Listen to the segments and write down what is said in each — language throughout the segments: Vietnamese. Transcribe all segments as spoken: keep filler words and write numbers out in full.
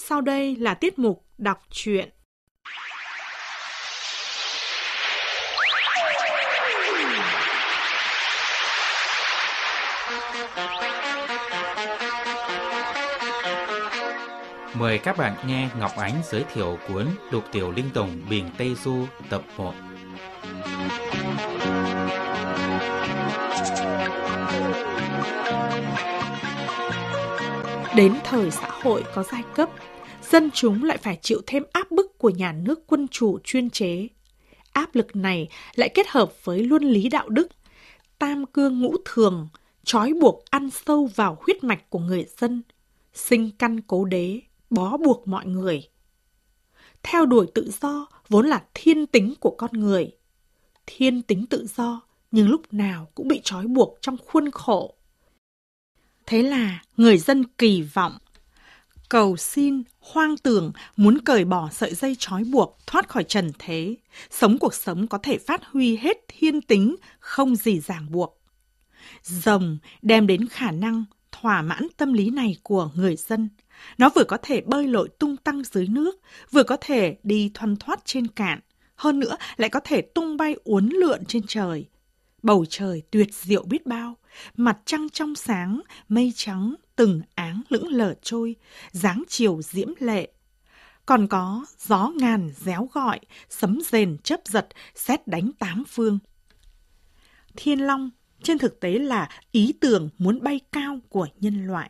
Sau đây là tiết mục đọc truyện. Mời các bạn nghe Ngọc Ánh giới thiệu cuốn Lục Tiểu Linh Tùng Bình Tây Du tập một. Đến thời xã hội có giai cấp, dân chúng lại phải chịu thêm áp bức của nhà nước quân chủ chuyên chế. Áp lực này lại kết hợp với luân lý đạo đức, tam cương ngũ thường, trói buộc ăn sâu vào huyết mạch của người dân, sinh căn cố đế, bó buộc mọi người. Theo đuổi tự do vốn là thiên tính của con người. Thiên tính tự do nhưng lúc nào cũng bị trói buộc trong khuôn khổ. Thế là người dân kỳ vọng, cầu xin, hoang tưởng muốn cởi bỏ sợi dây trói buộc, thoát khỏi trần thế, sống cuộc sống có thể phát huy hết thiên tính, không gì ràng buộc. Rồng đem đến khả năng thỏa mãn tâm lý này của người dân. Nó vừa có thể bơi lội tung tăng dưới nước, vừa có thể đi thoăn thoắt trên cạn, hơn nữa lại có thể tung bay uốn lượn trên trời. Bầu trời tuyệt diệu biết bao, mặt trăng trong sáng, mây trắng từng áng lững lờ trôi, dáng chiều diễm lệ. Còn có gió ngàn réo gọi, sấm rền chớp giật, sét đánh tám phương. Thiên long trên thực tế là ý tưởng muốn bay cao của nhân loại.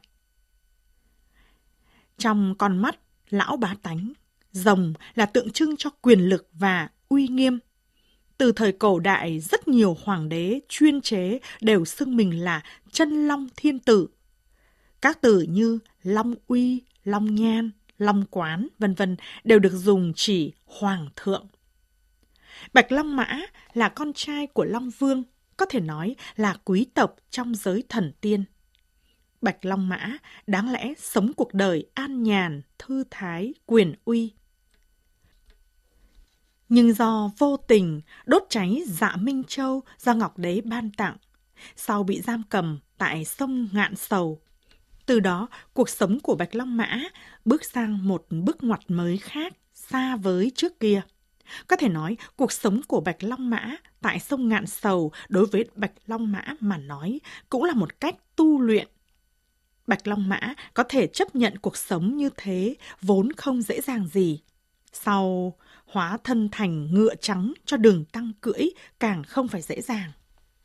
Trong con mắt lão bá tánh, rồng là tượng trưng cho quyền lực và uy nghiêm. Từ thời cổ đại, rất nhiều hoàng đế chuyên chế đều xưng mình là chân long thiên tử. Các từ như long uy, long nhan, long quán, vân vân đều được dùng chỉ hoàng thượng. Bạch Long Mã là con trai của Long Vương, có thể nói là quý tộc trong giới thần tiên. Bạch Long Mã đáng lẽ sống cuộc đời an nhàn, thư thái, quyền uy. Nhưng do vô tình đốt cháy Dạ Minh Châu do Ngọc Đế ban tặng, sau bị giam cầm tại sông Ngạn Sầu. Từ đó, cuộc sống của Bạch Long Mã bước sang một bước ngoặt mới khác, xa với trước kia. Có thể nói, cuộc sống của Bạch Long Mã tại sông Ngạn Sầu đối với Bạch Long Mã mà nói cũng là một cách tu luyện. Bạch Long Mã có thể chấp nhận cuộc sống như thế vốn không dễ dàng gì. Sau hóa thân thành ngựa trắng cho đường tăng cưỡi càng không phải dễ dàng.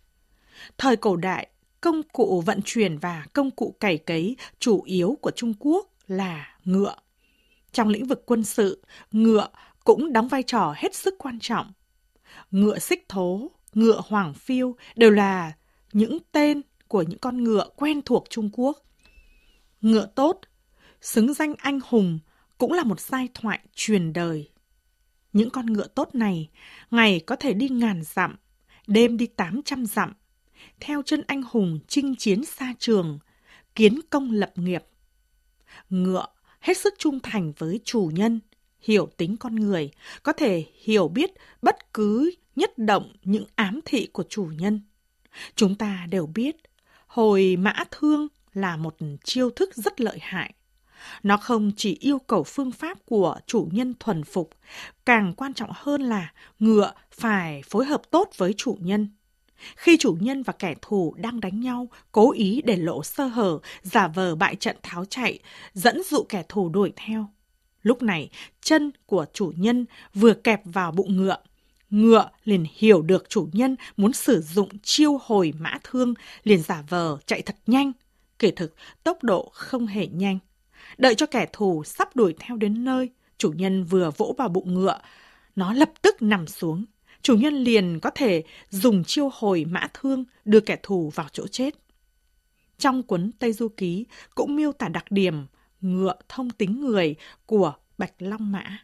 Thời cổ đại, công cụ vận chuyển và công cụ cày cấy chủ yếu của Trung Quốc là ngựa. Trong lĩnh vực quân sự, ngựa cũng đóng vai trò hết sức quan trọng. Ngựa xích thố, ngựa hoàng phiêu đều là những tên của những con ngựa quen thuộc Trung Quốc. Ngựa tốt, xứng danh anh hùng cũng là một giai thoại truyền đời. Những con ngựa tốt này, ngày có thể đi ngàn dặm, đêm đi tám trăm dặm, theo chân anh hùng chinh chiến xa trường, kiến công lập nghiệp. Ngựa hết sức trung thành với chủ nhân, hiểu tính con người, có thể hiểu biết bất cứ nhất động những ám thị của chủ nhân. Chúng ta đều biết, hồi mã thương là một chiêu thức rất lợi hại. Nó không chỉ yêu cầu phương pháp của chủ nhân thuần phục, càng quan trọng hơn là ngựa phải phối hợp tốt với chủ nhân. Khi chủ nhân và kẻ thù đang đánh nhau, cố ý để lộ sơ hở, giả vờ bại trận tháo chạy, dẫn dụ kẻ thù đuổi theo. Lúc này, chân của chủ nhân vừa kẹp vào bụng ngựa. Ngựa liền hiểu được chủ nhân muốn sử dụng chiêu hồi mã thương, liền giả vờ chạy thật nhanh. Kỳ thực, tốc độ không hề nhanh. Đợi cho kẻ thù sắp đuổi theo đến nơi, chủ nhân vừa vỗ vào bụng ngựa, nó lập tức nằm xuống. Chủ nhân liền có thể dùng chiêu hồi mã thương đưa kẻ thù vào chỗ chết. Trong cuốn Tây Du Ký cũng miêu tả đặc điểm ngựa thông tính người của Bạch Long Mã.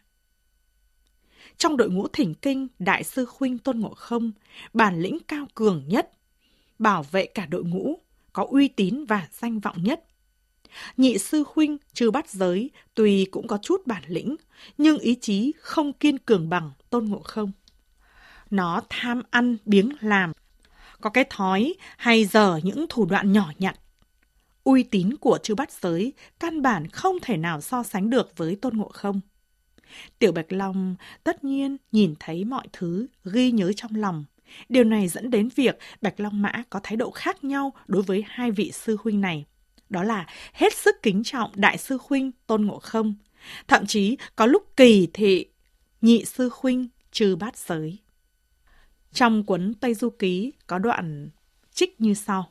Trong đội ngũ thỉnh kinh, Đại sư Huynh Tôn Ngộ Không, bản lĩnh cao cường nhất, bảo vệ cả đội ngũ, có uy tín và danh vọng nhất. Nhị sư Huynh Chư Bát Giới tuy cũng có chút bản lĩnh, nhưng ý chí không kiên cường bằng Tôn Ngộ Không. Nó tham ăn biếng làm, có cái thói hay dở những thủ đoạn nhỏ nhặt. Uy tín của chư Bát Giới căn bản không thể nào so sánh được với Tôn Ngộ Không. Tiểu Bạch Long tất nhiên nhìn thấy mọi thứ, ghi nhớ trong lòng. Điều này dẫn đến việc Bạch Long Mã có thái độ khác nhau đối với hai vị sư huynh này. Đó là hết sức kính trọng đại sư huynh Tôn Ngộ Không, thậm chí có lúc kỳ thị nhị sư huynh chư Bát Giới. Trong cuốn Tây Du Ký có đoạn trích như sau.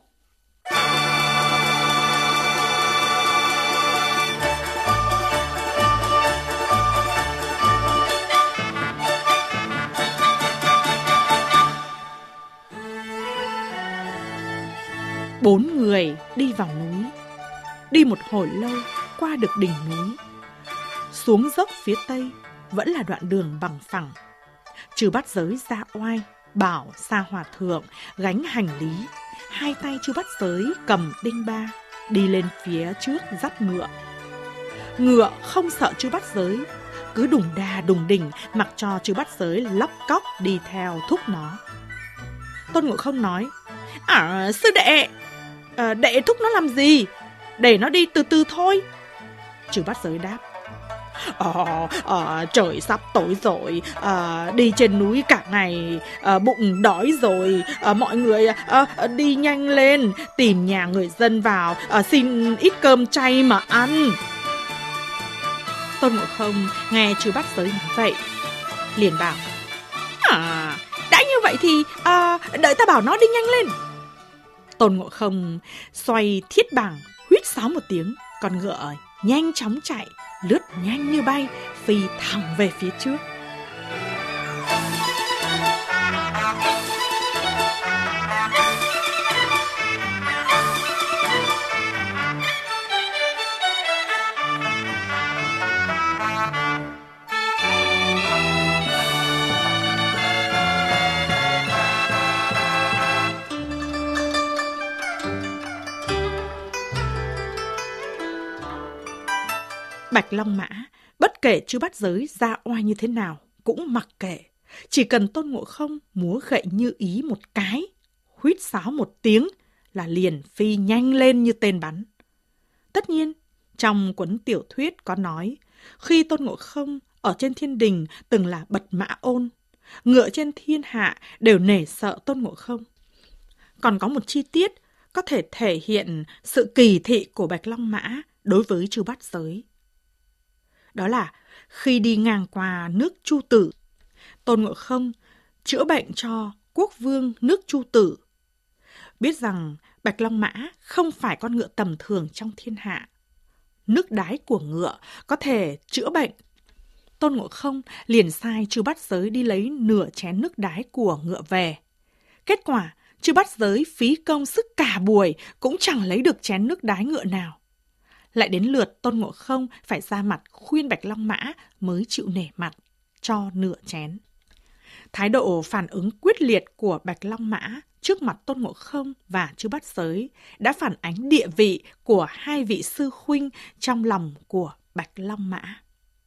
Bốn người đi vào núi. Đi một hồi lâu, qua được đỉnh núi. Xuống dốc phía tây vẫn là đoạn đường bằng phẳng. Chư Bát Giới ra oai, bảo Sa Hòa Thượng gánh hành lý. Hai tay chư Bát Giới cầm đinh ba, đi lên phía trước dắt ngựa. Ngựa không sợ chư Bát Giới, cứ đùng đà đùng đỉnh mặc cho chư Bát Giới lóc cóc đi theo thúc nó. Tôn Ngộ Không nói: À, sư đệ, à, đệ thúc nó làm gì? Để nó đi từ từ thôi. Chư Bát Giới đáp: Ờ, à, trời sắp tối rồi, à, đi trên núi cả ngày, à, bụng đói rồi, à, mọi người à, đi nhanh lên, tìm nhà người dân vào, à, xin ít cơm chay mà ăn. Tôn Ngộ Không nghe chư Bát Giới nói vậy, liền bảo: À, đã như vậy thì à, đợi ta bảo nó đi nhanh lên. Tôn Ngộ Không xoay thiết bảng, huýt sáo một tiếng, con ngựa nhanh chóng chạy, lướt nhanh như bay, phi thẳng về phía trước. Bạch Long Mã, bất kể chư Bát Giới ra oai như thế nào, cũng mặc kệ. Chỉ cần Tôn Ngộ Không múa gậy như ý một cái, huýt sáo một tiếng là liền phi nhanh lên như tên bắn. Tất nhiên, trong cuốn tiểu thuyết có nói, khi Tôn Ngộ Không ở trên thiên đình từng là bật mã ôn, ngựa trên thiên hạ đều nể sợ Tôn Ngộ Không. Còn có một chi tiết có thể thể hiện sự kỳ thị của Bạch Long Mã đối với chư Bát Giới. Đó là khi đi ngang qua nước Chu Tử, Tôn Ngộ Không chữa bệnh cho quốc vương nước Chu Tử. Biết rằng Bạch Long Mã không phải con ngựa tầm thường trong thiên hạ. Nước đái của ngựa có thể chữa bệnh. Tôn Ngộ Không liền sai chư Bát Giới đi lấy nửa chén nước đái của ngựa về. Kết quả, chư Bát Giới phí công sức cả buổi cũng chẳng lấy được chén nước đái ngựa nào. Lại đến lượt Tôn Ngộ Không phải ra mặt khuyên Bạch Long Mã mới chịu nể mặt, cho nửa chén. Thái độ phản ứng quyết liệt của Bạch Long Mã trước mặt Tôn Ngộ Không và chư Bát Giới đã phản ánh địa vị của hai vị sư huynh trong lòng của Bạch Long Mã.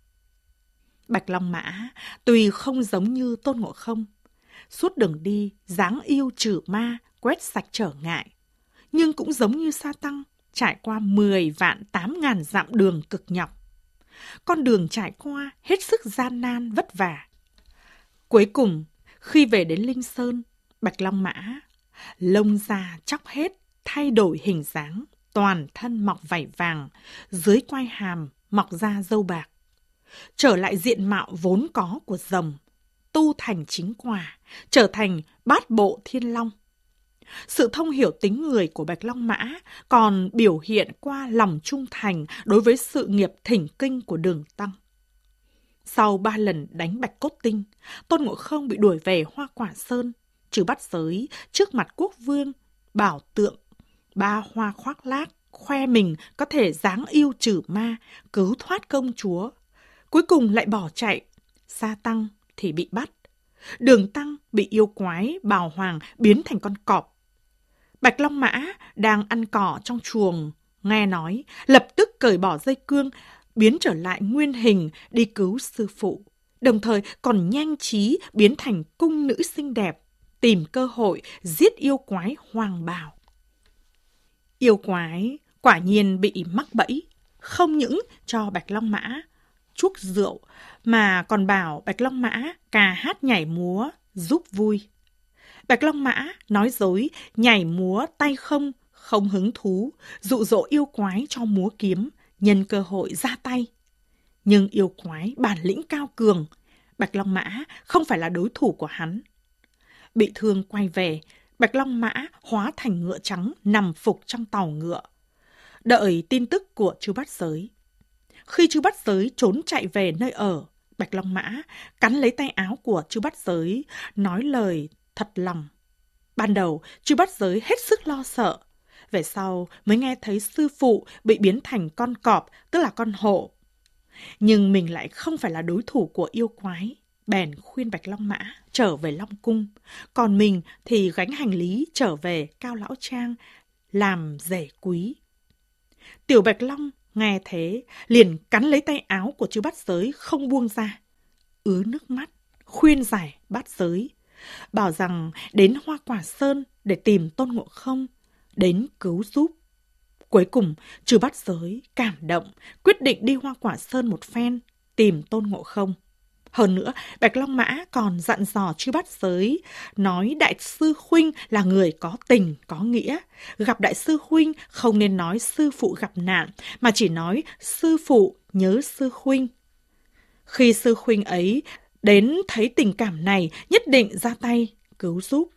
Bạch Long Mã tuy không giống như Tôn Ngộ Không, suốt đường đi dáng yêu trừ ma, quét sạch trở ngại, nhưng cũng giống như Sa Tăng, trải qua mười vạn tám ngàn dặm đường cực nhọc. Con đường trải qua hết sức gian nan vất vả. Cuối cùng, khi về đến Linh Sơn, Bạch Long Mã lông da chóc hết, thay đổi hình dáng, toàn thân mọc vảy vàng, dưới quai hàm mọc da râu bạc. Trở lại diện mạo vốn có của rồng, tu thành chính quả, trở thành bát bộ thiên long. Sự thông hiểu tính người của Bạch Long Mã còn biểu hiện qua lòng trung thành đối với sự nghiệp thỉnh kinh của Đường Tăng. Sau ba lần đánh Bạch Cốt Tinh, Tôn Ngộ Không bị đuổi về Hoa Quả Sơn, trừ Bát Giới trước mặt quốc vương, bảo tượng, ba hoa khoác lác, khoe mình có thể giáng yêu trừ ma, cứu thoát công chúa. Cuối cùng lại bỏ chạy, Sa Tăng thì bị bắt. Đường Tăng bị yêu quái Bào Hoàng biến thành con cọp. Bạch Long Mã đang ăn cỏ trong chuồng, nghe nói, lập tức cởi bỏ dây cương, biến trở lại nguyên hình đi cứu sư phụ. Đồng thời còn nhanh trí biến thành cung nữ xinh đẹp, tìm cơ hội giết yêu quái Hoàng Bào. Yêu quái quả nhiên bị mắc bẫy, không những cho Bạch Long Mã chuốc rượu mà còn bảo Bạch Long Mã ca hát nhảy múa giúp vui. Bạch Long Mã nói dối nhảy múa tay không, không hứng thú, dụ dỗ yêu quái cho múa kiếm, nhân cơ hội ra tay. Nhưng yêu quái bản lĩnh cao cường, Bạch Long Mã không phải là đối thủ của hắn. Bị thương quay về, Bạch Long Mã hóa thành ngựa trắng nằm phục trong tàu ngựa, đợi tin tức của Chư Bát Giới. Khi Chư Bát Giới trốn chạy về nơi ở, Bạch Long Mã cắn lấy tay áo của Chư Bát Giới, nói lời thật lòng. Ban đầu, Chư Bát Giới hết sức lo sợ. Về sau mới nghe thấy sư phụ bị biến thành con cọp, tức là con hổ. Nhưng mình lại không phải là đối thủ của yêu quái. Bèn khuyên Bạch Long Mã trở về Long Cung. Còn mình thì gánh hành lý trở về Cao Lão Trang làm rể quý. Tiểu Bạch Long nghe thế liền cắn lấy tay áo của Chư Bát Giới không buông ra. Ứa nước mắt, khuyên giải Bát Giới. Bảo rằng đến Hoa Quả Sơn để tìm Tôn Ngộ Không, đến cứu giúp. Cuối cùng, Chư Bát Giới cảm động, quyết định đi Hoa Quả Sơn một phen, tìm Tôn Ngộ Không. Hơn nữa, Bạch Long Mã còn dặn dò Chư Bát Giới, nói Đại sư Huynh là người có tình, có nghĩa. Gặp Đại sư Huynh không nên nói sư phụ gặp nạn, mà chỉ nói sư phụ nhớ sư Huynh. Khi sư Huynh ấy đến thấy tình cảm này, nhất định ra tay, cứu giúp.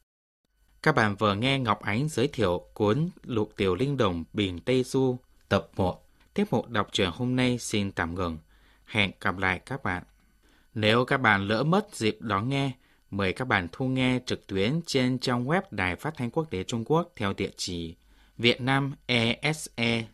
Các bạn vừa nghe Ngọc Ánh giới thiệu cuốn Lục Tiểu Linh Đồng Biển Tây Du tập một. Tiếp mục đọc truyện hôm nay xin tạm ngừng. Hẹn gặp lại các bạn. Nếu các bạn lỡ mất dịp đón nghe, mời các bạn thu nghe trực tuyến trên trang web Đài Phát thanh Quốc tế Trung Quốc theo địa chỉ vietnamese